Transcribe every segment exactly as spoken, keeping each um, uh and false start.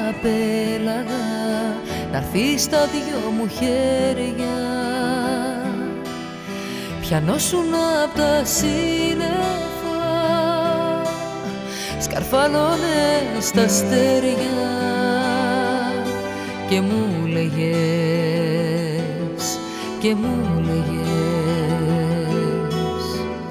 απέλαγα να'ρθείς στα δυο μου χέρια. Πιανόσουν απ' τα σύννεφα, σκαρφαλώνες τα αστέρια και μου λέγες, και μου λέγες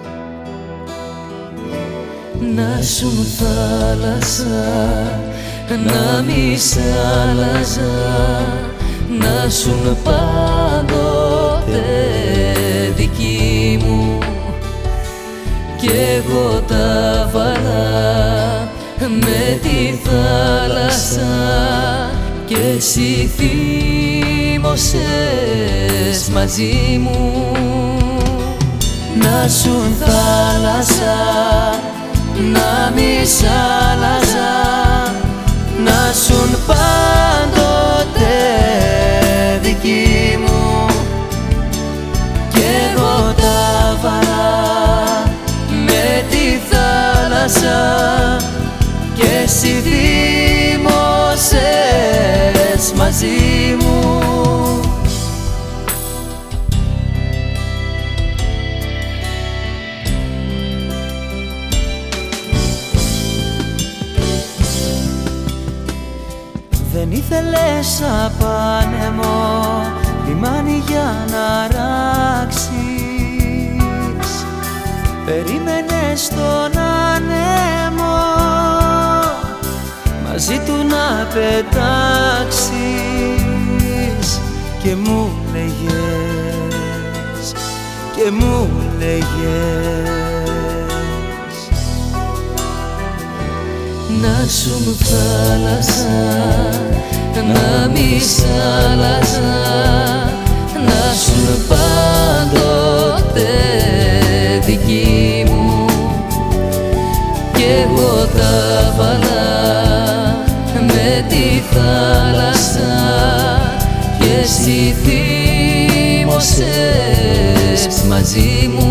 να σουν θάλασσα, να μη σ' άλλαζα, να σουν πάντοτε δική μου κι εγώ τα βάλα με τη θάλασσα και εσύ θύμωσες μαζί μου. Να σουν θάλασσα, να μη σ' άλλαζα, να σουν πάντοτε δική μου κι εγώ τα βαρά με τη θάλασσα και εσύ θύμωσες μαζί μου. Δεν ήθελες απάνεμο λιμάνι για να ράξεις, περίμενες τον άνεμο μαζί του να πετάξεις και μου λέγες, και μου λέγες να σουν θάλασσα, να μη σ' άλλαζα, να σουν πάντοτε δική μου κι εγώ τα βάλα με τη θάλασσα και εσύ θύμωσες μαζί μου.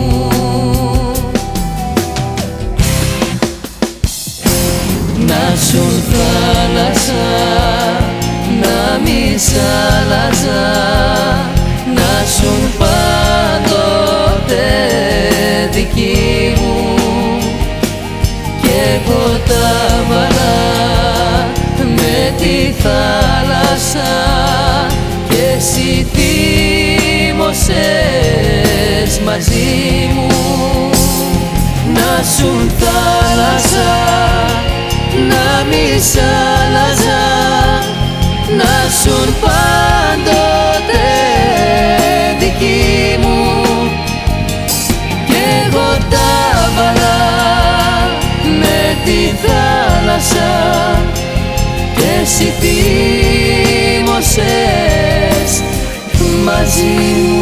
Να σουν θάλασσα, να μη σ' άλλαζα, να σουν πάντοτε δική μου κι εγώ τα βάλα με τη θάλασσα και εσύ θύμωσες μαζί μου. Να σουν θάλασσα, να μη σ' άλλαζα, να σουν πάντοτε δική μου κι εγώ τα βάλα με τη θάλασσα και εσύ θύμωσες μαζί μου.